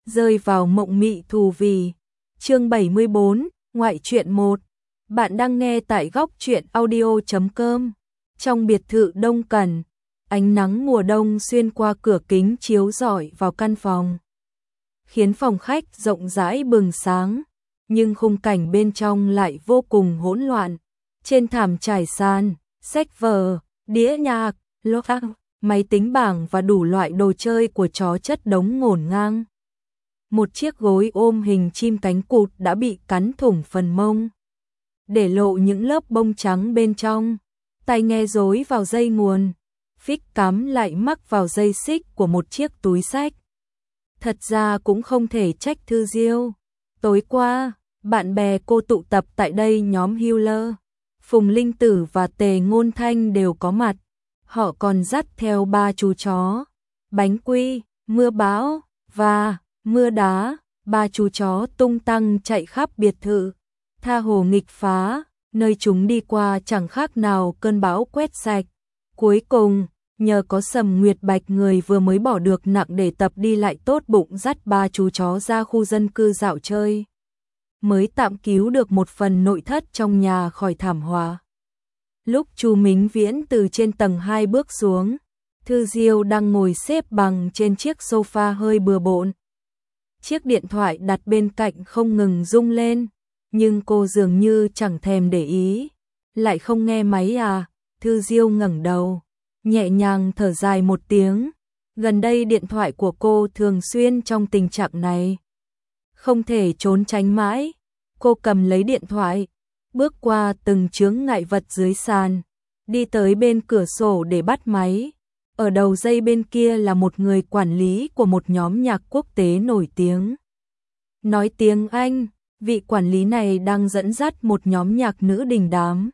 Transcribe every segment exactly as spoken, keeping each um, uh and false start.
rơi vào mộng mị thù vì. Chương bảy mươi bốn, ngoại truyện một. Bạn đang nghe tại góc truyện audio chấm com. Trong biệt thự Đông Cẩn, ánh nắng mùa đông xuyên qua cửa kính chiếu rọi vào căn phòng, khiến phòng khách rộng rãi bừng sáng, nhưng khung cảnh bên trong lại vô cùng hỗn loạn. Trên thảm trải sàn, sách vở, đĩa nhạc, loa, máy tính bảng và đủ loại đồ chơi của chó chất đống ngổn ngang. Một chiếc gối ôm hình chim cánh cụt đã bị cắn thủng phần mông, để lộ những lớp bông trắng bên trong. Tai nghe rối vào dây nguồn, phích cắm lại mắc vào dây xích của một chiếc túi xách. Thật ra cũng không thể trách Thư Diêu. Tối qua, bạn bè cô tụ tập tại đây, nhóm Hewler, Phùng Linh Tử và Tề Ngôn Thanh đều có mặt. Họ còn dắt theo ba chú chó, Bánh Quy, Mưa Bão và Mưa Đá. Ba chú chó tung tăng chạy khắp biệt thự, tha hồ nghịch phá, nơi chúng đi qua chẳng khác nào cơn bão quét sạch. Cuối cùng, nhờ có Sầm Nguyệt Bạch, người vừa mới bỏ được nặng để tập đi lại, tốt bụng dắt ba chú chó ra khu dân cư dạo chơi, mới tạm cứu được một phần nội thất trong nhà khỏi thảm họa. Lúc Chu Mính Viễn từ trên tầng hai bước xuống, Thư Diêu đang ngồi xếp bằng trên chiếc sofa hơi bừa bộn. Chiếc điện thoại đặt bên cạnh không ngừng rung lên, nhưng cô dường như chẳng thèm để ý. Lại không nghe máy à? Thư Diêu ngẩng đầu, nhẹ nhàng thở dài một tiếng. Gần đây điện thoại của cô thường xuyên trong tình trạng này, không thể trốn tránh mãi. Cô cầm lấy điện thoại, bước qua từng chướng ngại vật dưới sàn, đi tới bên cửa sổ để bắt máy. Ở đầu dây bên kia là một người quản lý của một nhóm nhạc quốc tế nổi tiếng, nói tiếng Anh. Vị quản lý này đang dẫn dắt một nhóm nhạc nữ đình đám,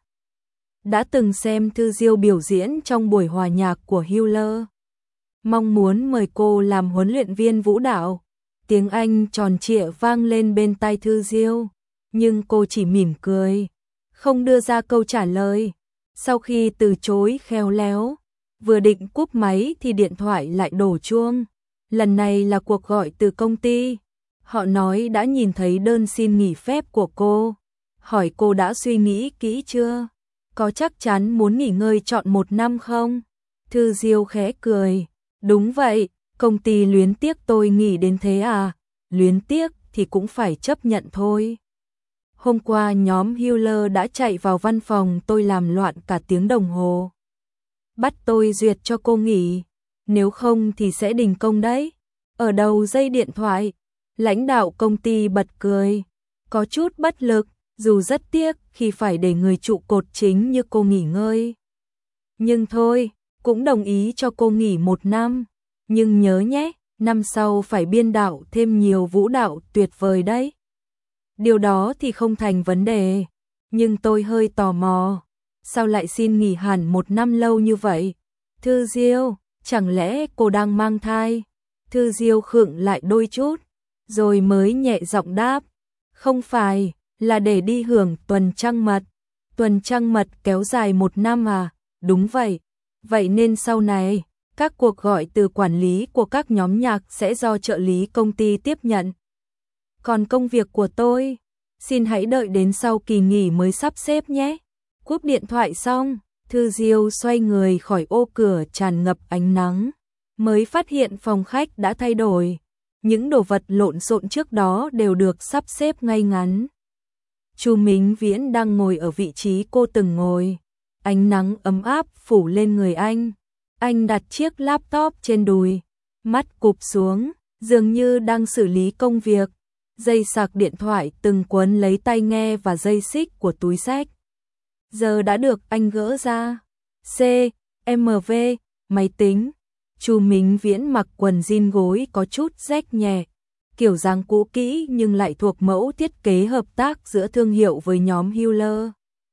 đã từng xem Thư Diêu biểu diễn trong buổi hòa nhạc của Hewler, mong muốn mời cô làm huấn luyện viên vũ đạo. Tiếng Anh tròn trịa vang lên bên tai Thư Diêu, nhưng cô chỉ mỉm cười, không đưa ra câu trả lời. Sau khi từ chối khéo léo, vừa định cúp máy thì điện thoại lại đổ chuông. Lần này là cuộc gọi từ công ty. Họ nói đã nhìn thấy đơn xin nghỉ phép của cô, hỏi cô đã suy nghĩ kỹ chưa, có chắc chắn muốn nghỉ ngơi trọn một năm không? Thư Diêu khẽ cười, đúng vậy, công ty luyến tiếc tôi nghỉ đến thế à? Luyến tiếc thì cũng phải chấp nhận thôi. Hôm qua nhóm Hewler đã chạy vào văn phòng tôi làm loạn cả tiếng đồng hồ, bắt tôi duyệt cho cô nghỉ, nếu không thì sẽ đình công đấy. Ở đầu dây điện thoại, lãnh đạo công ty bật cười, có chút bất lực, dù rất tiếc khi phải để người trụ cột chính như cô nghỉ ngơi. Nhưng thôi, cũng đồng ý cho cô nghỉ một năm. Nhưng nhớ nhé, năm sau phải biên đạo thêm nhiều vũ đạo tuyệt vời đấy. Điều đó thì không thành vấn đề, nhưng tôi hơi tò mò, sao lại xin nghỉ hẳn một năm lâu như vậy? Thư Diêu, chẳng lẽ cô đang mang thai? Thư Diêu khựng lại đôi chút, rồi mới nhẹ giọng đáp, không phải, là để đi hưởng tuần trăng mật. Tuần trăng mật kéo dài một năm à? Đúng vậy. Vậy nên sau này, các cuộc gọi từ quản lý của các nhóm nhạc sẽ do trợ lý công ty tiếp nhận. Còn công việc của tôi, xin hãy đợi đến sau kỳ nghỉ mới sắp xếp nhé. Cúp điện thoại xong, Thư Diêu xoay người khỏi ô cửa tràn ngập ánh nắng, mới phát hiện phòng khách đã thay đổi. Những đồ vật lộn xộn trước đó đều được sắp xếp ngay ngắn. Chu Mính Viễn đang ngồi ở vị trí cô từng ngồi. Ánh nắng ấm áp phủ lên người anh. Anh đặt chiếc laptop trên đùi, mắt cụp xuống, dường như đang xử lý công việc. Dây sạc điện thoại từng quấn lấy tai nghe và dây xích của túi xách, giờ đã được anh gỡ ra. C, M V, máy tính. Chu Mính Viễn mặc quần jean gối có chút rách nhẹ, kiểu dáng cũ kỹ nhưng lại thuộc mẫu thiết kế hợp tác giữa thương hiệu với nhóm Hewler.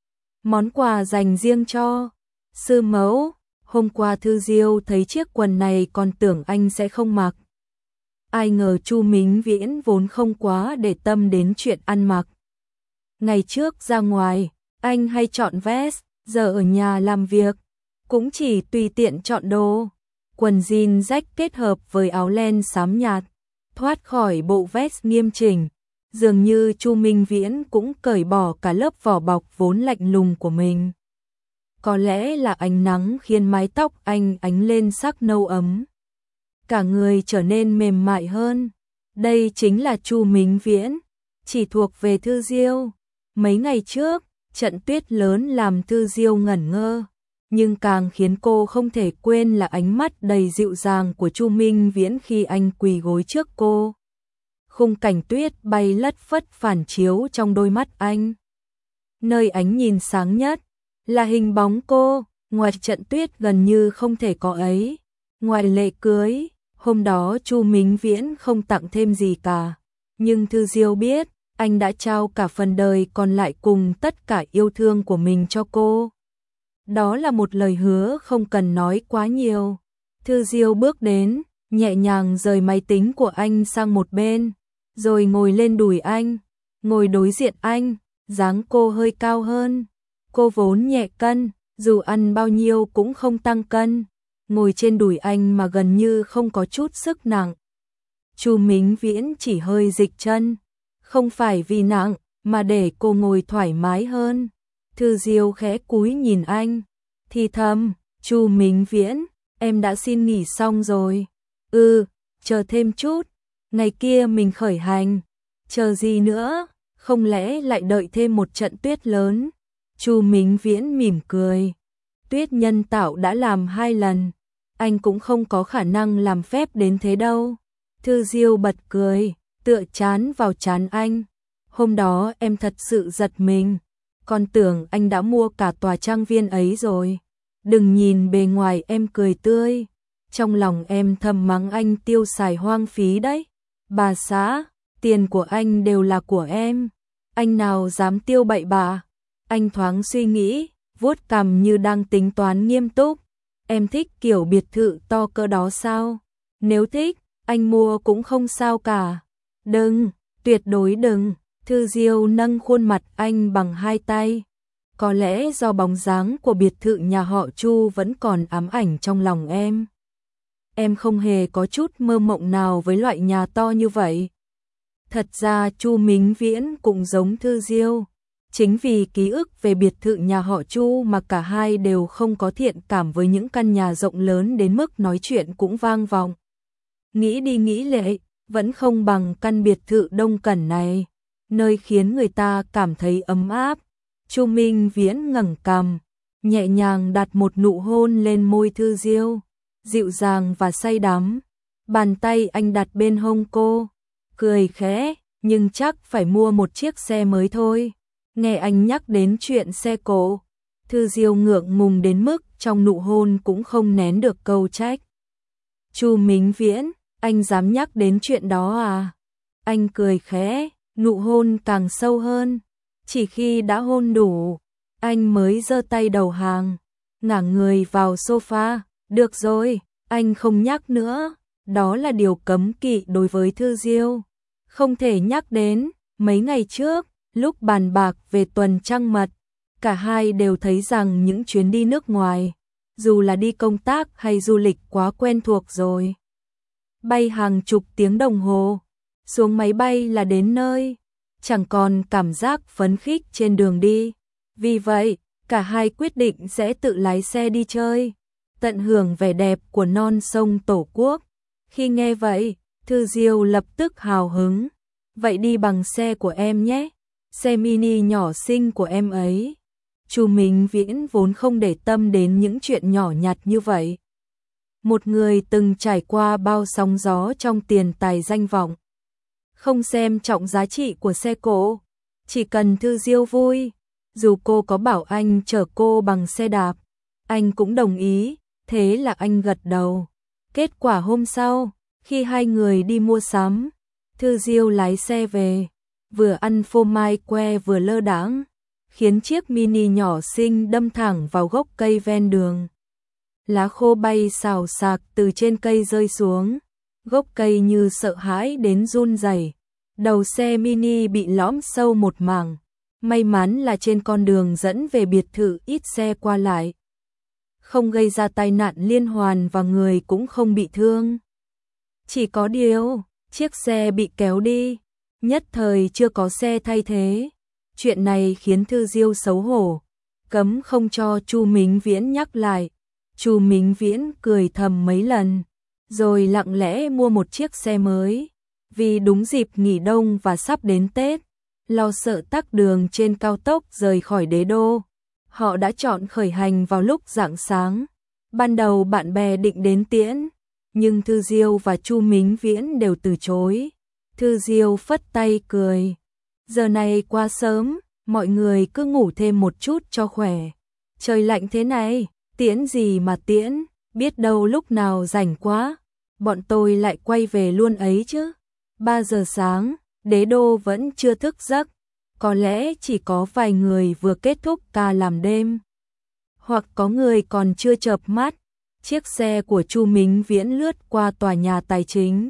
Món quà dành riêng cho sư mẫu. Hôm qua Thư Diêu thấy chiếc quần này còn tưởng anh sẽ không mặc. Ai ngờ Chu Mính Viễn vốn không quá để tâm đến chuyện ăn mặc. Ngày trước ra ngoài, anh hay chọn vest, giờ ở nhà làm việc, cũng chỉ tùy tiện chọn đồ. Quần jean rách kết hợp với áo len xám nhạt, thoát khỏi bộ vest nghiêm chỉnh, dường như Chu Minh Viễn cũng cởi bỏ cả lớp vỏ bọc vốn lạnh lùng của mình. Có lẽ là ánh nắng khiến mái tóc anh ánh lên sắc nâu ấm. Cả người trở nên mềm mại hơn. Đây chính là Chu Minh Viễn, chỉ thuộc về Thư Diêu. Mấy ngày trước, trận tuyết lớn làm Thư Diêu ngẩn ngơ, nhưng càng khiến cô không thể quên là ánh mắt đầy dịu dàng của Chu Minh Viễn khi anh quỳ gối trước cô. Khung cảnh tuyết bay lất phất phản chiếu trong đôi mắt anh. Nơi ánh nhìn sáng nhất là hình bóng cô, ngoài trận tuyết gần như không thể có ấy. Ngoài lễ cưới, hôm đó Chu Minh Viễn không tặng thêm gì cả, nhưng Thư Diêu biết, anh đã trao cả phần đời còn lại cùng tất cả yêu thương của mình cho cô. Đó là một lời hứa không cần nói quá nhiều. Thư Diêu bước đến, nhẹ nhàng rời máy tính của anh sang một bên, rồi ngồi lên đùi anh, ngồi đối diện anh, dáng cô hơi cao hơn. Cô vốn nhẹ cân, dù ăn bao nhiêu cũng không tăng cân, ngồi trên đùi anh mà gần như không có chút sức nặng. Chu Minh Viễn chỉ hơi dịch chân, không phải vì nặng, mà để cô ngồi thoải mái hơn. Thư Diêu khẽ cúi nhìn anh, thì thầm, Chu Minh Viễn, em đã xin nghỉ xong rồi. Ừ, chờ thêm chút, ngày kia mình khởi hành. Chờ gì nữa, không lẽ lại đợi thêm một trận tuyết lớn? Chu Minh Viễn mỉm cười. Tuyết nhân tạo đã làm hai lần, anh cũng không có khả năng làm phép đến thế đâu. Thư Diêu bật cười, tựa chán vào chán anh. Hôm đó em thật sự giật mình, còn tưởng anh đã mua cả tòa trang viên ấy rồi. Đừng nhìn bề ngoài em cười tươi, trong lòng em thầm mắng anh tiêu xài hoang phí đấy. Bà xã, tiền của anh đều là của em, anh nào dám tiêu bậy bạ? Anh thoáng suy nghĩ, vuốt cằm như đang tính toán nghiêm túc. Em thích kiểu biệt thự to cỡ đó sao? Nếu thích, anh mua cũng không sao cả. Đừng, tuyệt đối đừng. Thư Diêu nâng khuôn mặt anh bằng hai tay. Có lẽ do bóng dáng của biệt thự nhà họ Chu vẫn còn ám ảnh trong lòng em. Em không hề có chút mơ mộng nào với loại nhà to như vậy. Thật ra Chu Minh Viễn cũng giống Thư Diêu. Chính vì ký ức về biệt thự nhà họ Chu mà cả hai đều không có thiện cảm với những căn nhà rộng lớn đến mức nói chuyện cũng vang vọng. Nghĩ đi nghĩ lại, vẫn không bằng căn biệt thự Đông Cẩn này, nơi khiến người ta cảm thấy ấm áp. Chu Minh Viễn ngẩng cằm, nhẹ nhàng đặt một nụ hôn lên môi Thư Diêu, dịu dàng và say đắm. Bàn tay anh đặt bên hông cô, cười khẽ, nhưng chắc phải mua một chiếc xe mới thôi. Nghe anh nhắc đến chuyện xe cộ, Thư Diêu ngượng ngùng đến mức trong nụ hôn cũng không nén được câu trách. Chu Minh Viễn, anh dám nhắc đến chuyện đó à? Anh cười khẽ, nụ hôn càng sâu hơn. Chỉ khi đã hôn đủ, anh mới giơ tay đầu hàng, ngả người vào sofa. Được rồi, anh không nhắc nữa. Đó là điều cấm kỵ đối với Thư Diêu. Không thể nhắc đến. Mấy ngày trước, lúc bàn bạc về tuần trăng mật, cả hai đều thấy rằng những chuyến đi nước ngoài, dù là đi công tác hay du lịch quá quen thuộc rồi. Bay hàng chục tiếng đồng hồ, xuống máy bay là đến nơi, chẳng còn cảm giác phấn khích trên đường đi. Vì vậy, cả hai quyết định sẽ tự lái xe đi chơi, tận hưởng vẻ đẹp của non sông Tổ quốc. Khi nghe vậy, Thư Diêu lập tức hào hứng. Vậy đi bằng xe của em nhé, xe mini nhỏ xinh của em ấy. Chu Minh Viễn vốn không để tâm đến những chuyện nhỏ nhặt như vậy. Một người từng trải qua bao sóng gió trong tiền tài danh vọng, không xem trọng giá trị của xe cộ, chỉ cần Thư Diêu vui, dù cô có bảo anh chở cô bằng xe đạp, anh cũng đồng ý, thế là anh gật đầu. Kết quả hôm sau, khi hai người đi mua sắm, Thư Diêu lái xe về, vừa ăn phô mai que vừa lơ đãng, khiến chiếc mini nhỏ xinh đâm thẳng vào gốc cây ven đường. Lá khô bay xào xạc từ trên cây rơi xuống, gốc cây như sợ hãi đến run rẩy. Đầu xe mini bị lõm sâu một mảng, may mắn là trên con đường dẫn về biệt thự ít xe qua lại, không gây ra tai nạn liên hoàn và người cũng không bị thương. Chỉ có điều, chiếc xe bị kéo đi, nhất thời chưa có xe thay thế. Chuyện này khiến Thư Diêu xấu hổ, cấm không cho Chu Mính Viễn nhắc lại. Chu Mính Viễn cười thầm mấy lần, rồi lặng lẽ mua một chiếc xe mới. Vì đúng dịp nghỉ đông và sắp đến Tết, lo sợ tắc đường trên cao tốc rời khỏi đế đô, họ đã chọn khởi hành vào lúc rạng sáng. Ban đầu bạn bè định đến tiễn, nhưng Thư Diêu và Chu Mính Viễn đều từ chối. Thư Diêu phất tay cười, giờ này quá sớm, mọi người cứ ngủ thêm một chút cho khỏe. Trời lạnh thế này, tiễn gì mà tiễn, biết đâu lúc nào rảnh quá, bọn tôi lại quay về luôn ấy chứ. Ba giờ sáng, đế đô vẫn chưa thức giấc, có lẽ chỉ có vài người vừa kết thúc ca làm đêm, hoặc có người còn chưa chợp mắt. Chiếc xe của Chu Mính Viễn lướt qua tòa nhà tài chính.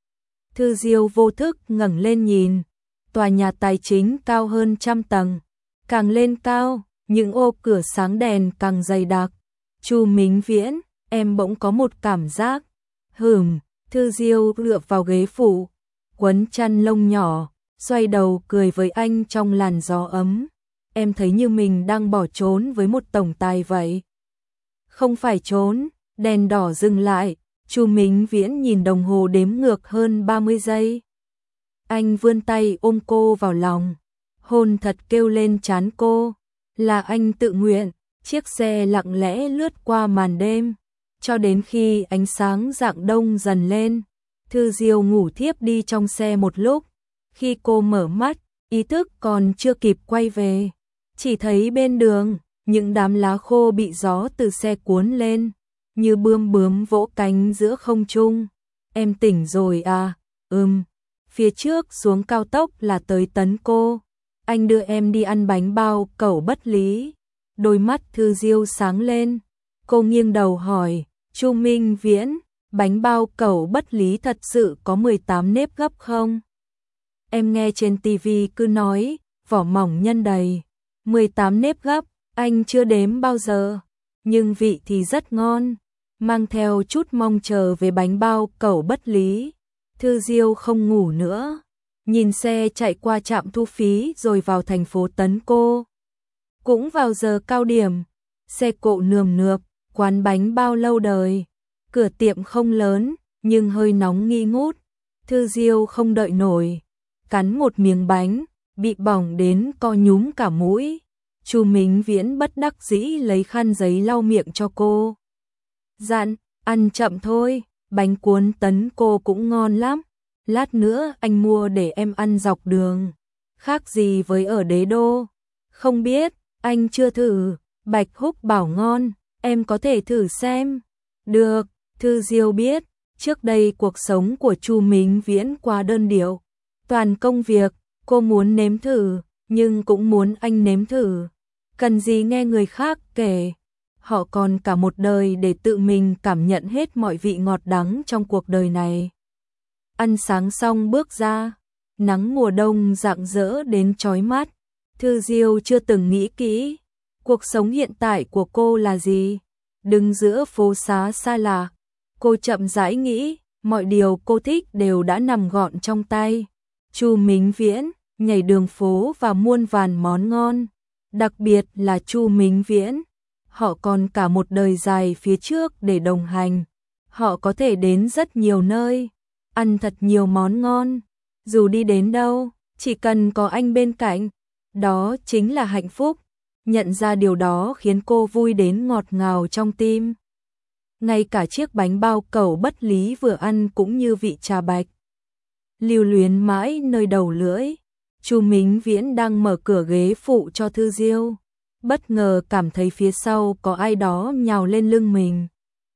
Thư Diêu vô thức ngẩng lên nhìn, tòa nhà tài chính cao hơn trăm tầng, càng lên cao, những ô cửa sáng đèn càng dày đặc. Chu Mính Viễn, em bỗng có một cảm giác. Hừm, Thư Diêu dựa vào ghế phụ, quấn chăn lông nhỏ, xoay đầu cười với anh trong làn gió ấm. Em thấy như mình đang bỏ trốn với một tổng tài vậy. Không phải trốn, đèn đỏ dừng lại, Chu Mính Viễn nhìn đồng hồ đếm ngược hơn ba mươi giây. Anh vươn tay ôm cô vào lòng, hôn thật kêu lên trán cô. Là anh tự nguyện. Chiếc xe lặng lẽ lướt qua màn đêm, cho đến khi ánh sáng rạng đông dần lên. Thư Diêu ngủ thiếp đi trong xe một lúc. Khi cô mở mắt, ý thức còn chưa kịp quay về, chỉ thấy bên đường, những đám lá khô bị gió từ xe cuốn lên, như bươm bướm vỗ cánh giữa không trung. Em tỉnh rồi à? Ừm. Phía trước xuống cao tốc là tới Tấn Cô. Anh đưa em đi ăn bánh bao cẩu Bất Lý. Đôi mắt Thư Diêu sáng lên. Cô nghiêng đầu hỏi, Chu Mính Viễn, bánh bao cẩu Bất Lý thật sự có mười tám nếp gấp không? Em nghe trên tivi cứ nói, vỏ mỏng nhân đầy. mười tám nếp gấp, anh chưa đếm bao giờ. Nhưng vị thì rất ngon. Mang theo chút mong chờ về bánh bao cẩu Bất Lý, Thư Diêu không ngủ nữa. Nhìn xe chạy qua trạm thu phí rồi vào thành phố Tấn Cô. Cũng vào giờ cao điểm, xe cộ nườm nượp, quán bánh bao lâu đời. Cửa tiệm không lớn, nhưng hơi nóng nghi ngút. Thư Diêu không đợi nổi, cắn một miếng bánh, bị bỏng đến co nhúm cả mũi. Chu Mính Viễn bất đắc dĩ lấy khăn giấy lau miệng cho cô. Dặn, ăn chậm thôi, bánh cuốn Tấn Cô cũng ngon lắm. Lát nữa anh mua để em ăn dọc đường. Khác gì với ở đế đô? Không biết, anh chưa thử. Bạch Húc bảo ngon, em có thể thử xem. Được, Thư Diêu biết, trước đây cuộc sống của Chu Mính Viễn quá đơn điệu. Toàn công việc, cô muốn nếm thử, nhưng cũng muốn anh nếm thử. Cần gì nghe người khác kể. Họ còn cả một đời để tự mình cảm nhận hết mọi vị ngọt đắng trong cuộc đời này. Ăn sáng xong bước ra, nắng mùa đông rạng rỡ đến chói mắt. Thư Diêu chưa từng nghĩ kỹ, cuộc sống hiện tại của cô là gì? Đứng giữa phố xá xa lạ, cô chậm rãi nghĩ, mọi điều cô thích đều đã nằm gọn trong tay. Chu Mính Viễn, nhảy đường phố và muôn vàn món ngon. Đặc biệt là Chu Mính Viễn, họ còn cả một đời dài phía trước để đồng hành. Họ có thể đến rất nhiều nơi, ăn thật nhiều món ngon. Dù đi đến đâu, chỉ cần có anh bên cạnh, đó chính là hạnh phúc. Nhận ra điều đó khiến cô vui đến ngọt ngào trong tim. Ngay cả chiếc bánh bao cẩu Bất Lý vừa ăn cũng như vị trà bạch, lưu luyến mãi nơi đầu lưỡi. Chu Mính Viễn đang mở cửa ghế phụ cho Thư Diêu, bất ngờ cảm thấy phía sau có ai đó nhào lên lưng mình.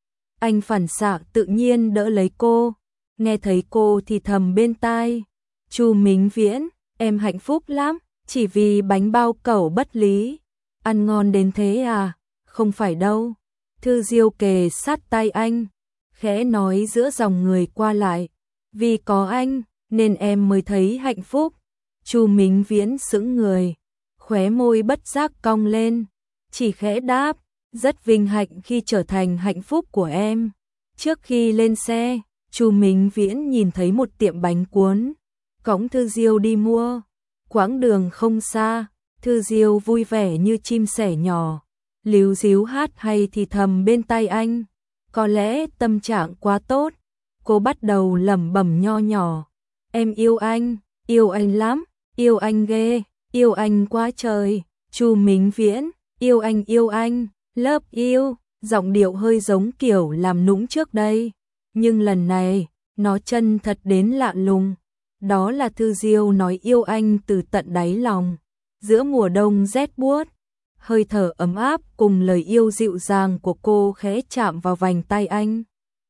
Anh phản xạ tự nhiên đỡ lấy cô, nghe thấy cô thì thầm bên tai, Chu Mính Viễn, em hạnh phúc lắm, chỉ vì bánh bao cẩu Bất Lý. Ăn ngon đến thế à? Không phải đâu. Thư Diêu kề sát tay anh, khẽ nói giữa dòng người qua lại, vì có anh nên em mới thấy hạnh phúc. Chu Mính Viễn sững người, khóe môi bất giác cong lên, chỉ khẽ đáp, rất vinh hạnh khi trở thành hạnh phúc của em. Trước khi lên xe, Chu Minh Viễn nhìn thấy một tiệm bánh cuốn, cõng Thư Diêu đi mua. Quãng đường không xa, Thư Diêu vui vẻ như chim sẻ nhỏ, líu ríu hát hay thì thầm bên tai anh. Có lẽ tâm trạng quá tốt, cô bắt đầu lẩm bẩm nho nhỏ. Em yêu anh, yêu anh lắm, yêu anh ghê, yêu anh quá trời. Chu Minh Viễn, yêu anh yêu anh, love you, giọng điệu hơi giống kiểu làm nũng trước đây. Nhưng lần này, nó chân thật đến lạ lùng. Đó là Thư Diêu nói yêu anh từ tận đáy lòng. Giữa mùa đông rét buốt, hơi thở ấm áp cùng lời yêu dịu dàng của cô khẽ chạm vào vành tay anh.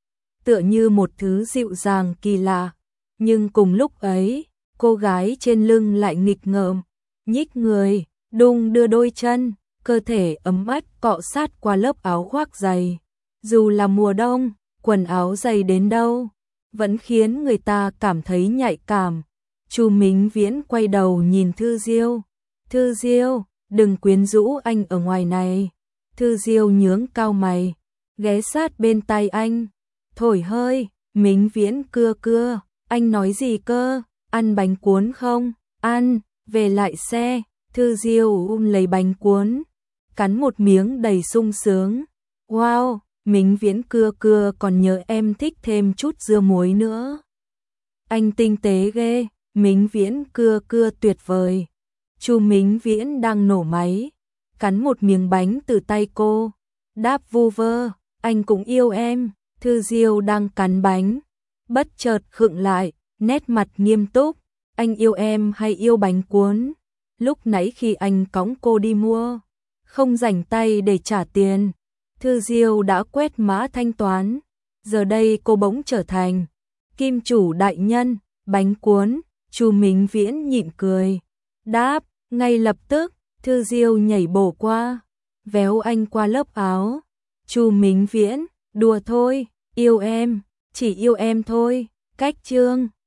Tựa như một thứ dịu dàng kỳ lạ. Nhưng cùng lúc ấy, cô gái trên lưng lại nghịch ngợm, nhích người, đung đưa đôi chân, cơ thể ấm áp cọ sát qua lớp áo khoác dày. Dù là mùa đông, quần áo dày đến đâu, vẫn khiến người ta cảm thấy nhạy cảm. Chu Minh Viễn quay đầu nhìn Thư Diêu. Thư Diêu, đừng quyến rũ anh ở ngoài này. Thư Diêu nhướng cao mày, ghé sát bên tai anh. Thổi hơi, Minh Viễn cưa cưa. Anh nói gì cơ? Ăn bánh cuốn không? Ăn, về lại xe. Thư Diêu ôm lấy bánh cuốn, cắn một miếng đầy sung sướng. Wow, Minh Viễn cưa cưa còn nhớ em thích thêm chút dưa muối nữa. Anh tinh tế ghê. Minh Viễn cưa cưa tuyệt vời. Chu Minh Viễn đang nổ máy, cắn một miếng bánh từ tay cô, đáp vu vơ, anh cũng yêu em. Thư Diêu đang cắn bánh, bất chợt khựng lại, nét mặt nghiêm túc. Anh yêu em hay yêu bánh cuốn? Lúc nãy khi anh cõng cô đi mua, không rảnh tay để trả tiền, Thư Diêu đã quét mã thanh toán. Giờ đây cô bỗng trở thành kim chủ đại nhân, bánh cuốn. Chu Minh Viễn nhịn cười, đáp, ngay lập tức. Thư Diêu nhảy bổ qua, véo anh qua lớp áo. Chu Minh Viễn, đùa thôi, yêu em, chỉ yêu em thôi. Cách chương